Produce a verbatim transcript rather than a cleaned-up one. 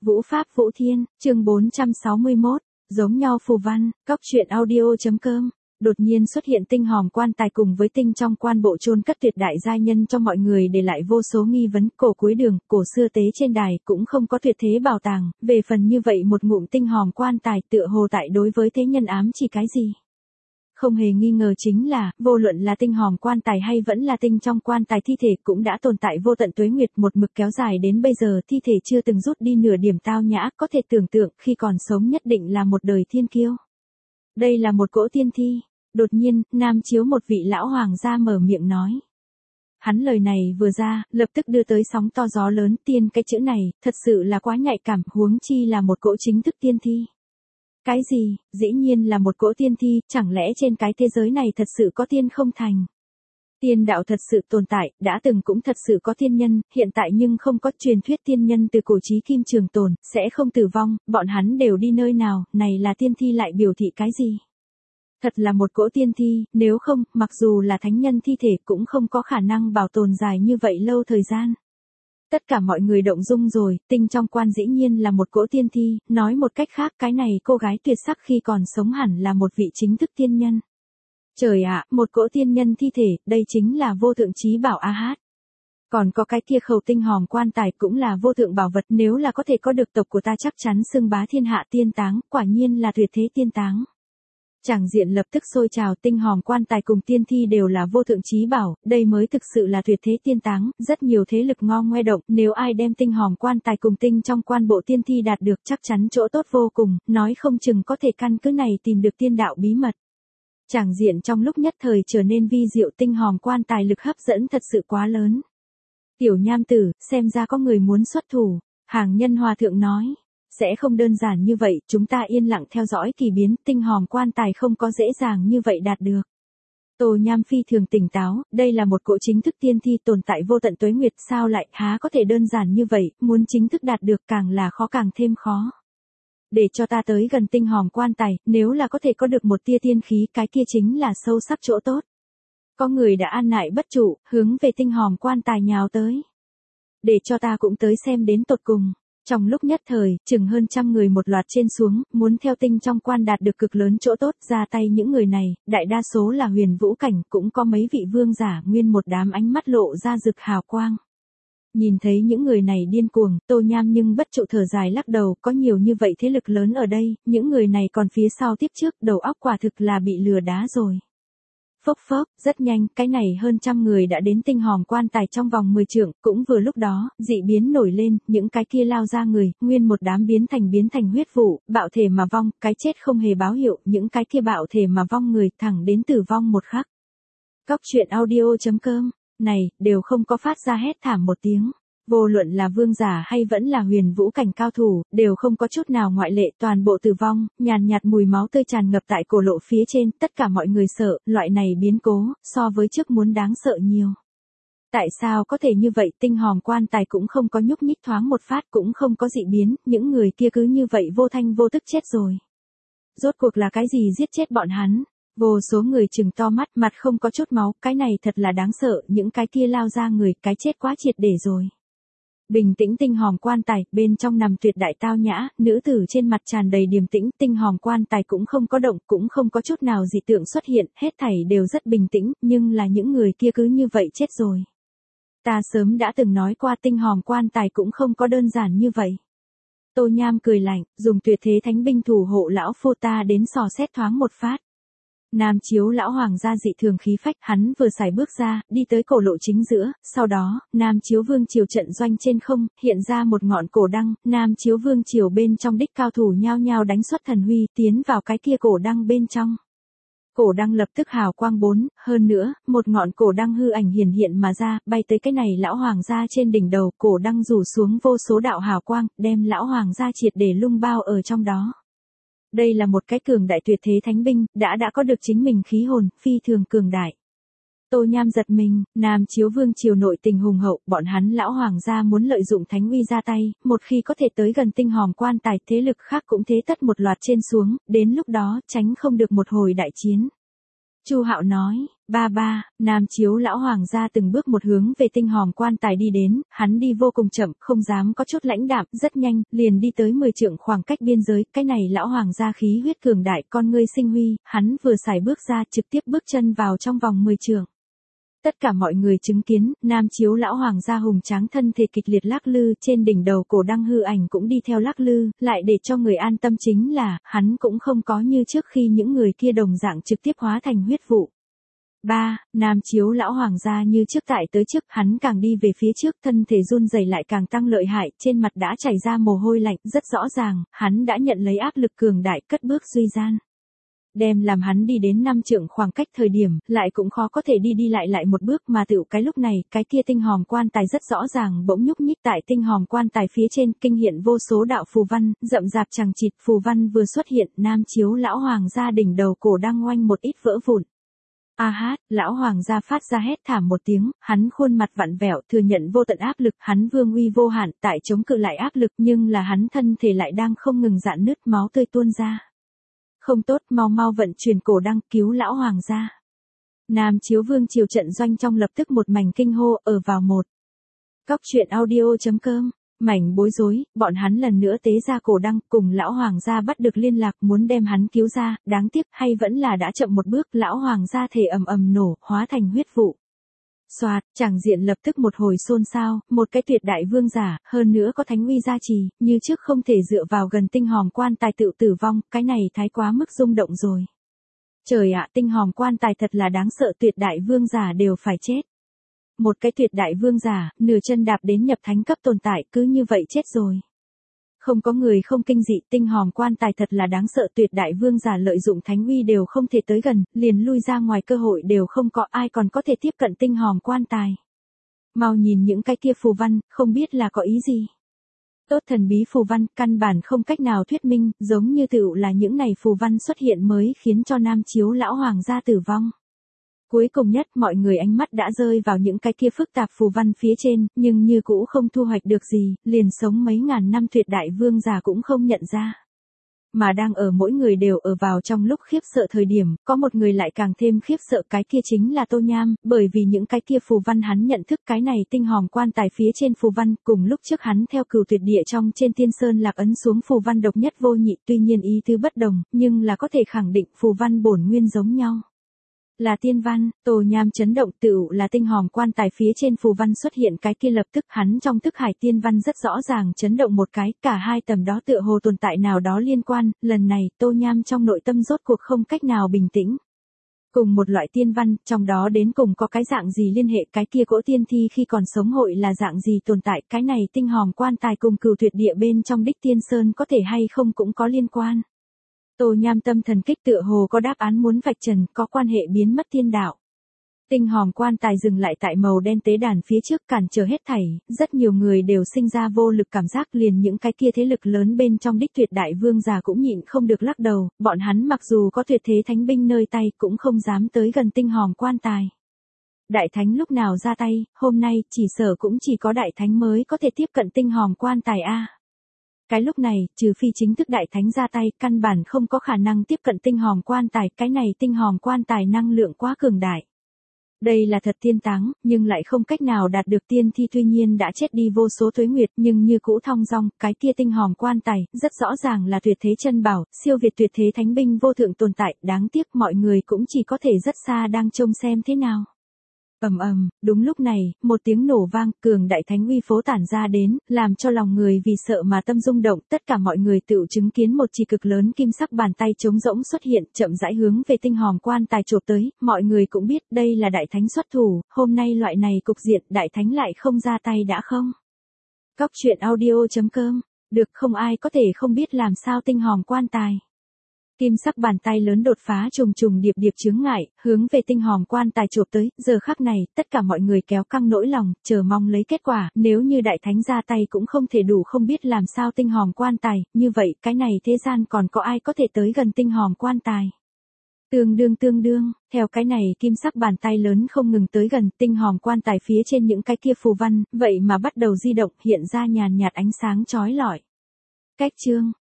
Vũ Pháp Vũ Thiên, chương bốn trăm sáu mươi mốt, giống nhau phù văn, cóc truyện audio.com. Đột nhiên xuất hiện tinh hòm quan tài cùng với tinh trong quan bộ chôn cất tuyệt đại giai nhân cho mọi người để lại vô số nghi vấn. Cổ cuối đường, cổ xưa tế trên đài cũng không có tuyệt thế bảo tàng, về phần như vậy một ngụm tinh hòm quan tài tựa hồ tại đối với thế nhân ám chỉ cái gì. Không hề nghi ngờ chính là, vô luận là tinh hòm quan tài hay vẫn là tinh trong quan tài thi thể cũng đã tồn tại vô tận tuế nguyệt một mực kéo dài đến bây giờ thi thể chưa từng rút đi nửa điểm tao nhã, có thể tưởng tượng khi còn sống nhất định là một đời thiên kiêu. Đây là một cỗ tiên thi. Đột nhiên, Nam Chiếu một vị lão hoàng gia mở miệng nói. Hắn lời này vừa ra, lập tức đưa tới sóng to gió lớn. Tiên cái chữ này, thật sự là quá nhạy cảm, huống chi là một cỗ chính thức tiên thi. Cái gì, dĩ nhiên là một cỗ tiên thi, chẳng lẽ trên cái thế giới này thật sự có tiên không thành? Tiên đạo thật sự tồn tại, đã từng cũng thật sự có tiên nhân, hiện tại nhưng không có truyền thuyết tiên nhân từ cổ chí kim trường tồn, sẽ không tử vong, bọn hắn đều đi nơi nào, này là tiên thi lại biểu thị cái gì? Thật là một cỗ tiên thi, nếu không, mặc dù là thánh nhân thi thể cũng không có khả năng bảo tồn dài như vậy lâu thời gian. Tất cả mọi người động dung rồi, tinh trong quan dĩ nhiên là một cỗ tiên thi, nói một cách khác cái này cô gái tuyệt sắc khi còn sống hẳn là một vị chính thức tiên nhân. Trời ạ, một cỗ tiên nhân thi thể, đây chính là vô thượng chí bảo a hát. Còn có cái kia khẩu tinh hòm quan tài cũng là vô thượng bảo vật, nếu là có thể có được tộc của ta chắc chắn xưng bá thiên hạ tiên táng, quả nhiên là tuyệt thế tiên táng. Tràng diện lập tức sôi trào, tinh hòm quan tài cùng tiên thi đều là vô thượng chí bảo, đây mới thực sự là tuyệt thế tiên táng, rất nhiều thế lực ngo ngoe động, nếu ai đem tinh hòm quan tài cùng tinh trong quan bộ tiên thi đạt được chắc chắn chỗ tốt vô cùng, nói không chừng có thể căn cứ này tìm được tiên đạo bí mật. Tràng diện trong lúc nhất thời trở nên vi diệu, tinh hòm quan tài lực hấp dẫn thật sự quá lớn. Tiểu nham tử, xem ra có người muốn xuất thủ, hàng nhân hòa thượng nói. Sẽ không đơn giản như vậy, chúng ta yên lặng theo dõi kỳ biến, tinh hòm quan tài không có dễ dàng như vậy đạt được. Tô Nham phi thường tỉnh táo, đây là một cỗ chính thức tiên thi tồn tại vô tận tuế nguyệt, sao lại há có thể đơn giản như vậy, muốn chính thức đạt được càng là khó càng thêm khó. Để cho ta tới gần tinh hòm quan tài, nếu là có thể có được một tia tiên khí, cái kia chính là sâu sắc chỗ tốt. Có người đã an nại bất trụ, hướng về tinh hòm quan tài nhào tới. Để cho ta cũng tới xem đến tột cùng. Trong lúc nhất thời, chừng hơn trăm người một loạt trên xuống, muốn theo tinh trong quan đạt được cực lớn chỗ tốt, ra tay những người này, đại đa số là huyền vũ cảnh, cũng có mấy vị vương giả, nguyên một đám ánh mắt lộ ra rực hào quang. Nhìn thấy những người này điên cuồng, Tô Nham nhưng bất trụ thở dài lắc đầu, có nhiều như vậy thế lực lớn ở đây, những người này còn phía sau tiếp trước, đầu óc quả thực là bị lừa đá rồi. Phốc phốc, rất nhanh, cái này hơn trăm người đã đến tinh hòm quan tài trong vòng mười trượng, cũng vừa lúc đó, dị biến nổi lên, những cái kia lao ra người, nguyên một đám biến thành biến thành huyết vụ, bạo thể mà vong, cái chết không hề báo hiệu, những cái kia bạo thể mà vong người, thẳng đến tử vong một khắc. Cóc truyện audio.com, này, đều không có phát ra hét thảm một tiếng. Vô luận là vương giả hay vẫn là huyền vũ cảnh cao thủ, đều không có chút nào ngoại lệ, toàn bộ tử vong, nhàn nhạt mùi máu tươi tràn ngập tại cổ lộ phía trên, tất cả mọi người sợ, loại này biến cố, so với trước muốn đáng sợ nhiều. Tại sao có thể như vậy, tinh hòm quan tài cũng không có nhúc nhích thoáng một phát, cũng không có dị biến, những người kia cứ như vậy vô thanh vô tức chết rồi. Rốt cuộc là cái gì giết chết bọn hắn? Vô số người trừng to mắt, mặt không có chút máu, cái này thật là đáng sợ, những cái kia lao ra người, cái chết quá triệt để rồi. Bình tĩnh tinh hòm quan tài, bên trong nằm tuyệt đại tao nhã, nữ tử trên mặt tràn đầy điềm tĩnh, tinh hòm quan tài cũng không có động, cũng không có chút nào dị tượng xuất hiện, hết thảy đều rất bình tĩnh, nhưng là những người kia cứ như vậy chết rồi. Ta sớm đã từng nói qua tinh hòm quan tài cũng không có đơn giản như vậy. Tô Nham cười lạnh, dùng tuyệt thế thánh binh thủ hộ lão phu ta đến dò xét thoáng một phát. Nam Chiếu lão hoàng gia dị thường khí phách, hắn vừa xài bước ra, đi tới cổ lộ chính giữa, sau đó, Nam Chiếu vương triều trận doanh trên không, hiện ra một ngọn cổ đăng, Nam Chiếu vương triều bên trong đích cao thủ nhao nhao đánh xuất thần huy, tiến vào cái kia cổ đăng bên trong. Cổ đăng lập tức hào quang bốn, hơn nữa, một ngọn cổ đăng hư ảnh hiển hiện mà ra, bay tới cái này lão hoàng gia trên đỉnh đầu, cổ đăng rủ xuống vô số đạo hào quang, đem lão hoàng gia triệt để lung bao ở trong đó. Đây là một cái cường đại tuyệt thế thánh binh, đã đã có được chính mình khí hồn, phi thường cường đại. Tô Nham giật mình, Nam Chiếu vương triều nội tình hùng hậu, bọn hắn lão hoàng gia muốn lợi dụng thánh uy ra tay, một khi có thể tới gần tinh hòm quan tài, thế lực khác cũng thế tất một loạt trên xuống, đến lúc đó, tránh không được một hồi đại chiến. Chu Hạo nói, Ba ba, Nam Chiếu lão hoàng gia từng bước một hướng về tinh hòm quan tài đi đến, hắn đi vô cùng chậm, không dám có chút lãnh đạm, rất nhanh, liền đi tới mười trượng khoảng cách biên giới, cái này lão hoàng gia khí huyết cường đại, con ngươi sinh huy, hắn vừa xài bước ra trực tiếp bước chân vào trong vòng mười trượng. Tất cả mọi người chứng kiến, Nam Chiếu lão hoàng gia hùng tráng thân thể kịch liệt lắc lư, trên đỉnh đầu cổ đăng hư ảnh cũng đi theo lắc lư, lại để cho người an tâm chính là, hắn cũng không có như trước khi những người kia đồng dạng trực tiếp hóa thành huyết vụ. Ba, Nam Chiếu lão hoàng gia như trước tại tới trước, hắn càng đi về phía trước, thân thể run rẩy lại càng tăng lợi hại, trên mặt đã chảy ra mồ hôi lạnh, rất rõ ràng, hắn đã nhận lấy áp lực cường đại, cất bước duy gian. Đem làm hắn đi đến năm trượng khoảng cách thời điểm, lại cũng khó có thể đi đi lại lại một bước mà tựu cái lúc này, cái kia tinh hòm quan tài rất rõ ràng bỗng nhúc nhích tại tinh hòm quan tài phía trên, kinh hiện vô số đạo phù văn, rậm rạp chằng chịt, phù văn vừa xuất hiện, Nam Chiếu lão hoàng gia đỉnh đầu cổ đang oanh một ít vỡ vụn. A hát, lão hoàng gia phát ra hét thảm một tiếng, hắn khuôn mặt vặn vẹo, thừa nhận vô tận áp lực, hắn vương uy vô hạn, tại chống cự lại áp lực, nhưng là hắn thân thể lại đang không ngừng rạn nứt, máu tươi tuôn ra. Không tốt, mau mau vận chuyển cổ đăng cứu lão hoàng gia. Nam Chiếu vương triều trận doanh trong lập tức một mảnh kinh hô, ở vào một. Cóc truyện audio chấm com, mảnh bối rối, bọn hắn lần nữa tế ra cổ đăng, cùng lão hoàng gia bắt được liên lạc, muốn đem hắn cứu ra, đáng tiếc hay vẫn là đã chậm một bước, lão hoàng gia thể ầm ầm nổ, hóa thành huyết vụ. Soạt, tràng diện lập tức một hồi xôn xao, một cái tuyệt đại vương giả, hơn nữa có thánh uy gia trì, như trước không thể dựa vào gần tinh hòm quan tài tự tử vong, cái này thái quá mức rung động rồi. Trời ạ, tinh hòm quan tài thật là đáng sợ, tuyệt đại vương giả đều phải chết. Một cái tuyệt đại vương giả, nửa chân đạp đến nhập thánh cấp tồn tại, cứ như vậy chết rồi. Không có người không kinh dị, tinh hòm quan tài thật là đáng sợ, tuyệt đại vương giả lợi dụng thánh uy đều không thể tới gần, liền lui ra ngoài cơ hội đều không có, ai còn có thể tiếp cận tinh hòm quan tài. Mau nhìn những cái kia phù văn, không biết là có ý gì. Tốt thần bí phù văn, căn bản không cách nào thuyết minh, giống như tựu là những này phù văn xuất hiện mới khiến cho Nam Chiếu lão hoàng gia tử vong. Cuối cùng nhất, mọi người ánh mắt đã rơi vào những cái kia phức tạp phù văn phía trên, nhưng như cũ không thu hoạch được gì, liền sống mấy ngàn năm tuyệt đại vương giả cũng không nhận ra. Mà đang ở mỗi người đều ở vào trong lúc khiếp sợ thời điểm, có một người lại càng thêm khiếp sợ, cái kia chính là Tô Nham, bởi vì những cái kia phù văn hắn nhận thức, cái này tinh hòm quan tài phía trên phù văn, cùng lúc trước hắn theo Cửu Tuyệt Địa trong trên Tiên Sơn lạc ấn xuống phù văn độc nhất vô nhị, tuy nhiên ý tứ bất đồng, nhưng là có thể khẳng định phù văn bổn nguyên giống nhau. Là tiên văn, Tô Nham chấn động, tựu là tinh hòm quan tài phía trên phù văn xuất hiện, cái kia lập tức hắn trong thức hải tiên văn rất rõ ràng chấn động một cái, cả hai tầm đó tựa hồ tồn tại nào đó liên quan, lần này Tô Nham trong nội tâm rốt cuộc không cách nào bình tĩnh. Cùng một loại tiên văn, trong đó đến cùng có cái dạng gì liên hệ, cái kia cỗ tiên thi khi còn sống hội là dạng gì tồn tại, cái này tinh hòm quan tài cùng Cửu Tuyệt Địa bên trong Đích Tiên Sơn có thể hay không cũng có liên quan. Tô Nham tâm thần kích, tựa hồ có đáp án muốn vạch trần, có quan hệ biến mất thiên đạo. Tinh hòm quan tài dừng lại tại màu đen tế đàn phía trước, cản trở hết thảy, rất nhiều người đều sinh ra vô lực cảm giác, liền những cái kia thế lực lớn bên trong Đích Tuyệt đại vương già cũng nhịn không được lắc đầu, bọn hắn mặc dù có tuyệt thế thánh binh nơi tay cũng không dám tới gần tinh hòm quan tài. Đại thánh lúc nào ra tay, hôm nay chỉ sở cũng chỉ có đại thánh mới có thể tiếp cận tinh hòm quan tài a. Cái lúc này, trừ phi chính thức đại thánh ra tay, căn bản không có khả năng tiếp cận tinh hòm quan tài, cái này tinh hòm quan tài năng lượng quá cường đại. Đây là thật tiên táng, nhưng lại không cách nào đạt được tiên thi, tuy nhiên đã chết đi vô số tuế nguyệt, nhưng như cũ thong dong, cái kia tinh hòm quan tài, rất rõ ràng là tuyệt thế chân bảo, siêu việt tuyệt thế thánh binh vô thượng tồn tại, đáng tiếc mọi người cũng chỉ có thể rất xa đang trông xem thế nào. Ầm ầm, đúng lúc này, một tiếng nổ vang, cường đại thánh uy phố tản ra đến, làm cho lòng người vì sợ mà tâm rung động, tất cả mọi người tự chứng kiến một chỉ cực lớn kim sắc bàn tay trống rỗng xuất hiện, chậm rãi hướng về tinh hòm quan tài chộp tới, mọi người cũng biết đây là đại thánh xuất thủ, hôm nay loại này cục diện, đại thánh lại không ra tay đã không. Cóc truyện audio chấm com, được không, ai có thể không biết làm sao tinh hòm quan tài. Kim sắc bàn tay lớn đột phá trùng trùng điệp điệp chướng ngại, hướng về tinh hòm quan tài chộp tới, giờ khắc này, tất cả mọi người kéo căng nỗi lòng, chờ mong lấy kết quả, nếu như đại thánh ra tay cũng không thể đủ không biết làm sao tinh hòm quan tài, như vậy, cái này thế gian còn có ai có thể tới gần tinh hòm quan tài. Tương đương tương đương, theo cái này kim sắc bàn tay lớn không ngừng tới gần, tinh hòm quan tài phía trên những cái kia phù văn, vậy mà bắt đầu di động, hiện ra nhàn nhạt ánh sáng chói lọi. Cách chương